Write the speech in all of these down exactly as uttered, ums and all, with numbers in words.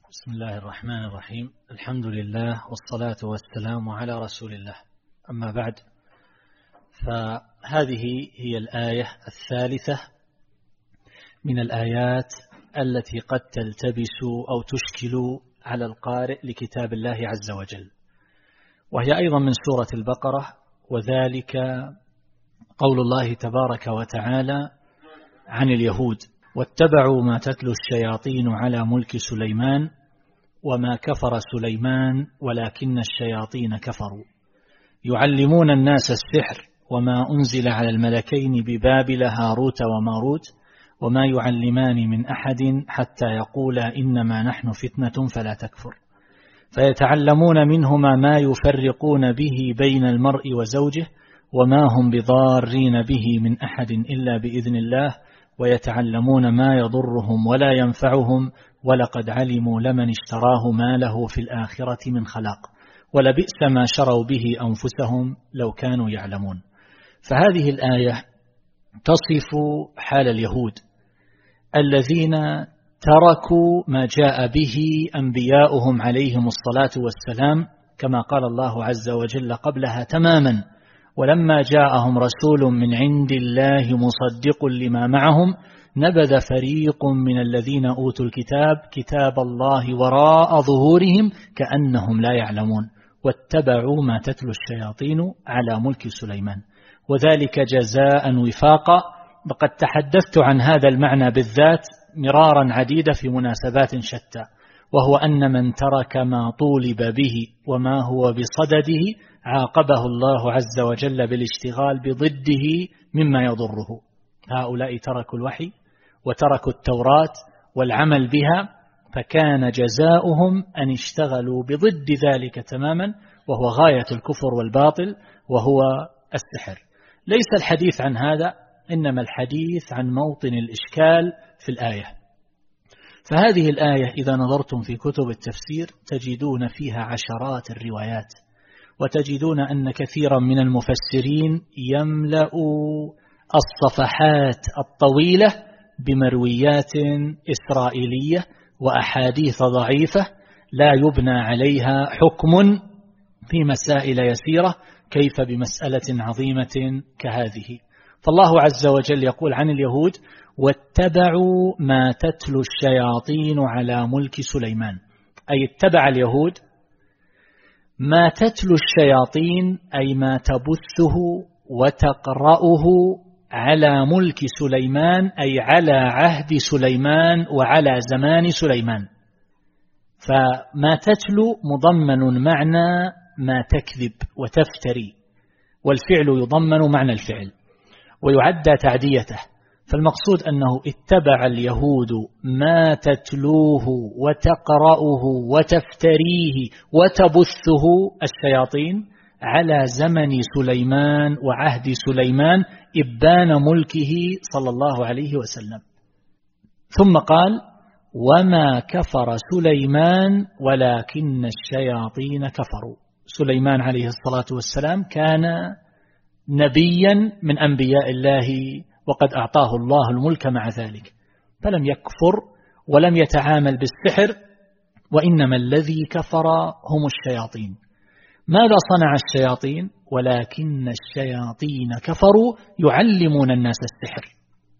بسم الله الرحمن الرحيم. الحمد لله والصلاة والسلام على رسول الله. أما بعد، فهذه هي الآية الثالثة من الآيات التي قد تلتبس أو تشكل على القارئ لكتاب الله عز وجل، وهي أيضا من سورة البقرة، وذلك قول الله تبارك وتعالى عن اليهود: واتبعوا ما تتلو الشياطين على ملك سليمان وما كفر سليمان ولكن الشياطين كفروا يعلمون الناس السحر وما أنزل على الملكين ببابل هاروت وماروت وما يعلمان من أحد حتى يقولا إنما نحن فتنة فلا تكفر فيتعلمون منهما ما يفرقون به بين المرء وزوجه وما هم بضارين به من أحد إلا بإذن الله ويتعلمون ما يضرهم ولا ينفعهم ولقد علموا لمن اشتراه ما له في الآخرة من خلاق ولبئس ما شروا به أنفسهم لو كانوا يعلمون. فهذه الآية تصف حال اليهود الذين تركوا ما جاء به أنبياؤهم عليهم الصلاة والسلام، كما قال الله عز وجل قبلها تماما: ولما جاءهم رسول من عند الله مصدق لما معهم نبذ فريق من الذين أوتوا الكتاب كتاب الله وراء ظهورهم كأنهم لا يعلمون واتبعوا ما تتلو الشياطين على ملك سليمان، وذلك جزاء وفاقا. وقد تحدثت عن هذا المعنى بالذات مرارا عديدة في مناسبات شتى، وهو أن من ترك ما طولب به وما هو بصدده عاقبه الله عز وجل بالاشتغال بضده مما يضره. هؤلاء تركوا الوحي وتركوا التوراة والعمل بها، فكان جزاؤهم أن اشتغلوا بضد ذلك تماما، وهو غاية الكفر والباطل، وهو السحر. ليس الحديث عن هذا، إنما الحديث عن موطن الإشكال في الآية. فهذه الآية إذا نظرتم في كتب التفسير تجدون فيها عشرات الروايات، وتجدون أن كثيرا من المفسرين يملأ الصفحات الطويلة بمرويات إسرائيلية وأحاديث ضعيفة لا يبنى عليها حكم في مسائل يسيرة، كيف بمسألة عظيمة كهذه. فالله عز وجل يقول عن اليهود: واتبعوا ما تتلو الشياطين على ملك سليمان، أي اتبع اليهود ما تتلو الشياطين، أي ما تبثه وتقرأه على ملك سليمان، أي على عهد سليمان وعلى زمان سليمان. فما تتلو مضمن معنى ما تكذب وتفتري، والفعل يضمن معنى الفعل ويعدى تعديته. فالمقصود أنه اتبع اليهود ما تتلوه وتقرأه وتفتريه وتبثه الشياطين على زمن سليمان وعهد سليمان إبان ملكه صلى الله عليه وسلم. ثم قال: وما كفر سليمان ولكن الشياطين كفروا. سليمان عليه الصلاة والسلام كان نبيا من أنبياء الله، وقد أعطاه الله الملك مع ذلك، فلم يكفر ولم يتعامل بالسحر، وإنما الذي كفر هم الشياطين. ماذا صنع الشياطين؟ ولكن الشياطين كفروا يعلمون الناس السحر.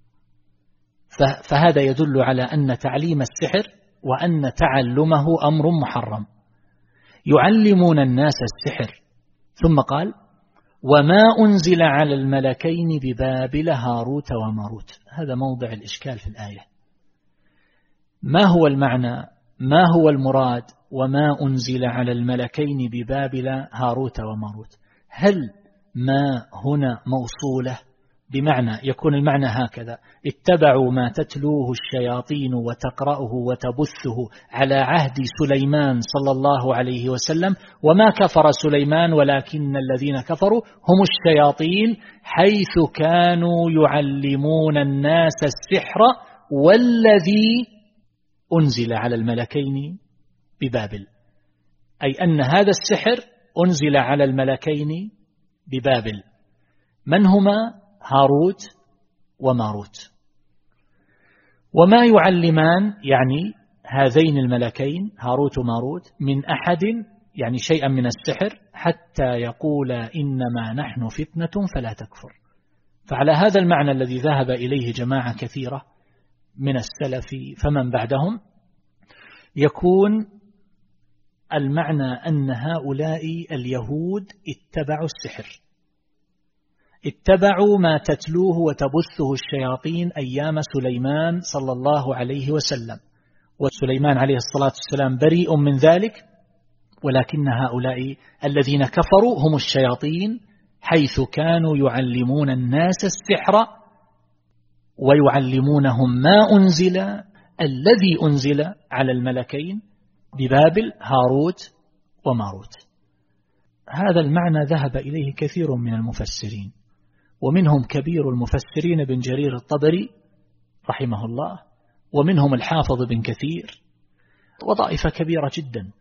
فهذا يدل على أن تعليم السحر وأن تعلمه أمر محرم. يعلمون الناس السحر. ثم قال: وما أنزل على الملكين ببابل هاروت وماروت. هذا موضع الإشكال في الآية. ما هو المعنى؟ ما هو المراد وما أنزل على الملكين ببابل هاروت وماروت؟ هل ما هنا موصولة بمعنى يكون المعنى هكذا: اتبعوا ما تتلوه الشياطين وتقرأه وتبثه على عهد سليمان صلى الله عليه وسلم، وما كفر سليمان ولكن الذين كفروا هم الشياطين، حيث كانوا يعلمون الناس السحر والذي أنزل على الملكين ببابل، أي أن هذا السحر أنزل على الملكين ببابل. من هما؟ هاروت وماروت. وما يعلمان، يعني هذين الملكين هاروت وماروت من أحد يعني شيئا من السحر حتى يقول إنما نحن فتنة فلا تكفر. فعلى هذا المعنى الذي ذهب إليه جماعة كثيرة من السلف فمن بعدهم يكون المعنى أن هؤلاء اليهود اتبعوا السحر، اتبعوا ما تتلوه وتبثه الشياطين أيام سليمان صلى الله عليه وسلم، وسليمان عليه الصلاة والسلام بريء من ذلك، ولكن هؤلاء الذين كفروا هم الشياطين، حيث كانوا يعلمون الناس السحر ويعلمونهم ما أنزل الذي أنزل على الملكين ببابل هاروت وماروت. هذا المعنى ذهب إليه كثير من المفسرين، ومنهم كبير المفسرين بن جرير الطبري رحمه الله، ومنهم الحافظ بن كثير، وطائفة كبيرة جدا،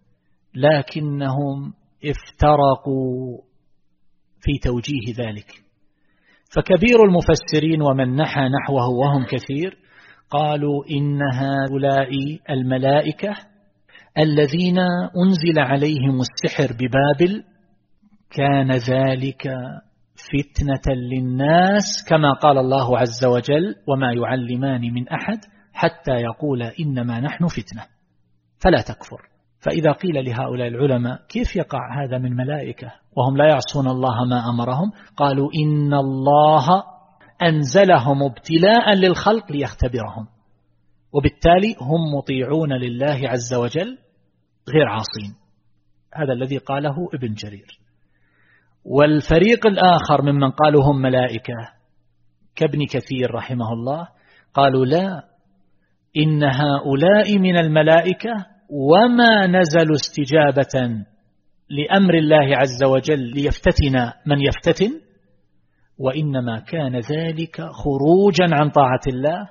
لكنهم افترقوا في توجيه ذلك. فكبير المفسرين ومن نحى نحوه وهم كثير قالوا إن هؤلاء الملائكة الذين أنزل عليهم السحر ببابل كان ذلك فتنة للناس، كما قال الله عز وجل وما يعلمان من أحد حتى يقول إنما نحن فتنة فلا تكفر. فإذا قيل لهؤلاء العلماء كيف يقع هذا من ملائكة وهم لا يعصون الله ما أمرهم، قالوا إن الله أنزلهم ابتلاء للخلق ليختبرهم، وبالتالي هم مطيعون لله عز وجل غير عاصين. هذا الذي قاله ابن جرير. والفريق الآخر ممن قالوا هم ملائكة كابن كثير رحمه الله قالوا لا، إن هؤلاء من الملائكة وما نزلوا استجابة لأمر الله عز وجل ليفتتن من يفتتن، وإنما كان ذلك خروجا عن طاعة الله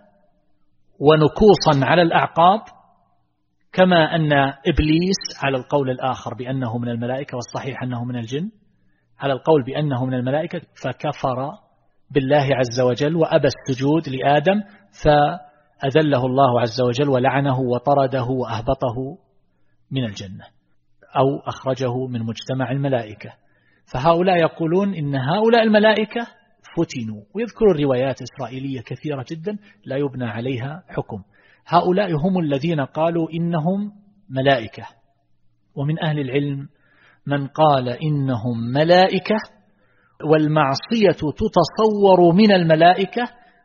ونكوصا على الأعقاب، كما أن إبليس على القول الآخر بأنه من الملائكة والصحيح أنه من الجن، على القول بأنه من الملائكة فكفر بالله عز وجل وأبى السجود لآدم فأذله الله عز وجل ولعنه وطرده وأهبطه من الجنة أو أخرجه من مجتمع الملائكة. فهؤلاء يقولون إن هؤلاء الملائكة فتنوا، ويذكروا الروايات إسرائيلية كثيرة جدا لا يبنى عليها حكم. هؤلاء هم الذين قالوا إنهم ملائكة، ومن أهل العلم من قال إنهم ملائكة والمعصية تتصور من الملائكة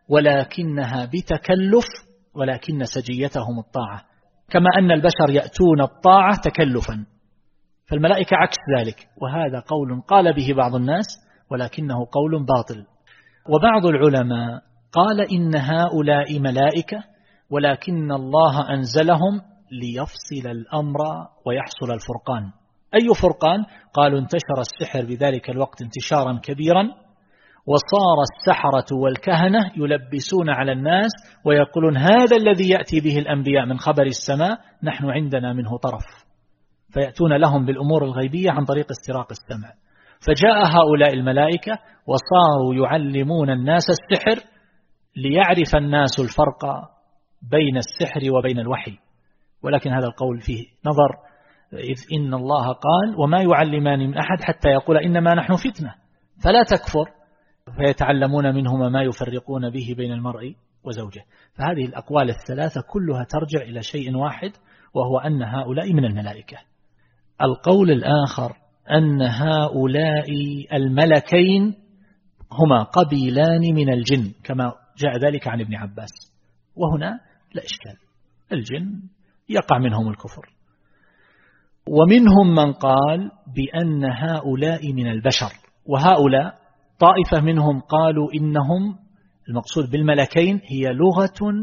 ولكنها بتكلف، ولكن سجيتهم الطاعة، كما أن البشر يأتون الطاعة تكلفا، فالملائكة عكس ذلك. وهذا قول قال به بعض الناس ولكنه قول باطل. وبعض العلماء قال إن هؤلاء ملائكة ولكن الله أنزلهم ليفصل الأمر ويحصل الفرقان. أي فرقان؟ قالوا انتشر السحر بذلك الوقت انتشارا كبيرا، وصار السحرة والكهنة يلبسون على الناس ويقولون هذا الذي يأتي به الأنبياء من خبر السماء نحن عندنا منه طرف، فيأتون لهم بالأمور الغيبية عن طريق استراق السمع. فجاء هؤلاء الملائكة وصاروا يعلمون الناس السحر ليعرف الناس الفرق بين السحر وبين الوحي. ولكن هذا القول فيه نظر، إذ إن الله قال وما يعلمان من أحد حتى يقول إنما نحن فتنة فلا تكفر، فيتعلمون منهما ما يفرقون به بين المرء وزوجه. فهذه الأقوال الثلاثة كلها ترجع إلى شيء واحد، وهو أن هؤلاء من الملائكة. القول الآخر أن هؤلاء الملكين هما قبيلان من الجن كما جاء ذلك عن ابن عباس، وهنا لا إشكال، الجن يقع منهم الكفر. ومنهم من قال بأن هؤلاء من البشر، وهؤلاء طائفة منهم قالوا إنهم المقصود بالملكين هي لغة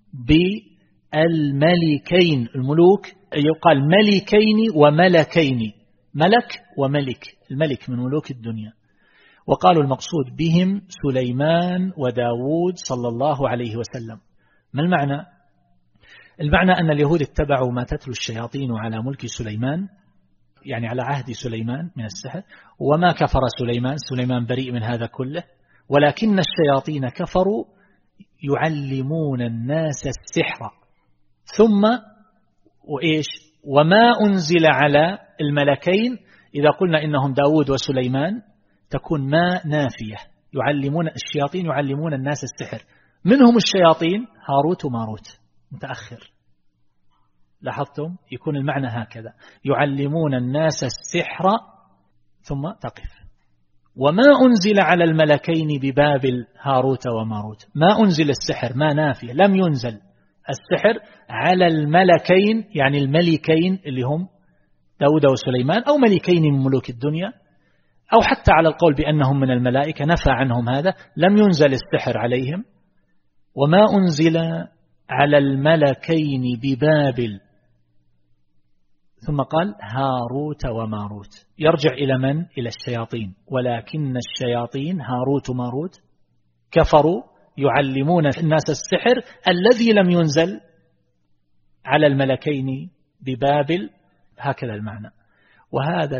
بالملكين، الملوك يقال ملكين وملكين، ملك وملك، الملك من ملوك الدنيا. وقالوا المقصود بهم سليمان وداود صلى الله عليه وسلم. ما المعنى؟ المعنى أن اليهود اتبعوا ما تتلو الشياطين على ملك سليمان، يعني على عهد سليمان من السحر، وما كفر سليمان، سليمان بريء من هذا كله، ولكن الشياطين كفروا يعلمون الناس السحر ثم وإيش وما أنزل على الملكين إذا قلنا إنهم داود وسليمان تكون ما نافية، يعلمون الشياطين يعلمون الناس السحر، منهم الشياطين هاروت وماروت متأخر. لاحظتم يكون المعنى هكذا، يعلمون الناس السحر ثم تقف. وما أنزل على الملكين ببابل هاروت وماروت، ما أنزل السحر ما نافية، لم ينزل السحر على الملكين يعني الملكين اللي هم داود وسليمان أو ملكين من ملوك الدنيا، أو حتى على القول بأنهم من الملائكة نفى عنهم هذا، لم ينزل السحر عليهم. وما أنزل على الملكين ببابل، ثم قال هاروت وماروت، يرجع إلى من؟ إلى الشياطين، ولكن الشياطين هاروت وماروت كفروا يعلمون الناس السحر الذي لم ينزل على الملكين ببابل، هكذا المعنى. وهذا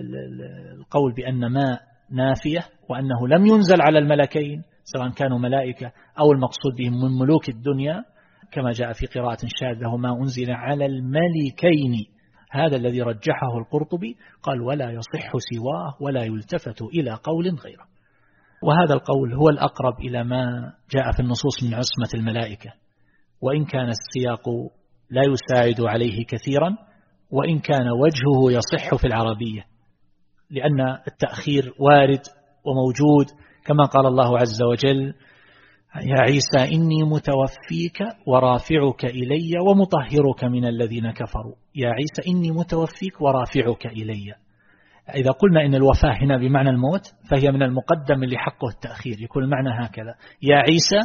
القول بأن ما نافية وأنه لم ينزل على الملكين سواء كانوا ملائكة أو المقصود بهم من ملوك الدنيا كما جاء في قراءة شاذة وما أنزل على الملكين، هذا الذي رجحه القرطبي، قال ولا يصح سواه ولا يلتفت إلى قول غيره. وهذا القول هو الأقرب إلى ما جاء في النصوص من عصمة الملائكة، وإن كان السياق لا يساعد عليه كثيرا، وإن كان وجهه يصح في العربية، لأن التأخير وارد وموجود كما قال الله عز وجل يا عيسى إني متوفيك ورافعك إلي ومطهرك من الذين كفروا، يا عيسى إني متوفيك ورافعك إلي. إذا قلنا إن الوفاة هنا بمعنى الموت فهي من المقدم اللي حقه التأخير، يكون المعنى هكذا يا عيسى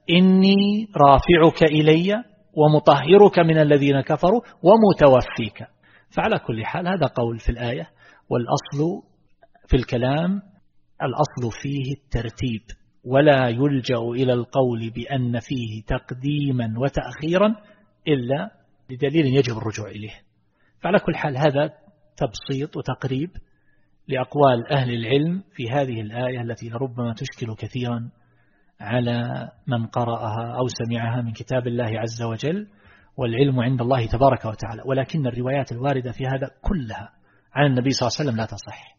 إني رافعك إلي ومطهرك من الذين كفروا ومتوفيك. فعلى كل حال هذا قول في الآية، والأصل في الكلام الأصل فيه الترتيب، ولا يلجأ إلى القول بأن فيه تقديما وتأخيرا إلا لدليل يجب الرجوع إليه. فعلى كل حال هذا تبسيط وتقريب لأقوال أهل العلم في هذه الآية التي ربما تشكل كثيرا على من قرأها أو سمعها من كتاب الله عز وجل، والعلم عند الله تبارك وتعالى. ولكن الروايات الواردة في هذا كلها عن النبي صلى الله عليه وسلم لا تصح،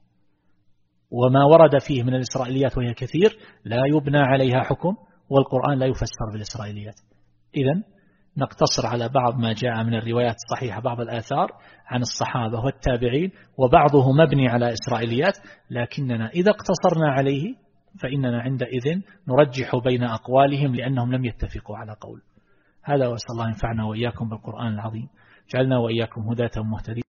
وما ورد فيه من الإسرائيليات وهي كثير لا يبنى عليها حكم، والقرآن لا يفسر بالإسرائيليات. إذن نقتصر على بعض ما جاء من الروايات الصحيحة، بعض الآثار عن الصحابة والتابعين، وبعضه مبني على إسرائيليات، لكننا إذا اقتصرنا عليه فإننا عندئذ نرجح بين أقوالهم لأنهم لم يتفقوا على قول. هذا وأسأل الله ينفعنا وإياكم بالقرآن العظيم، جعلنا وإياكم هداة مهتدين.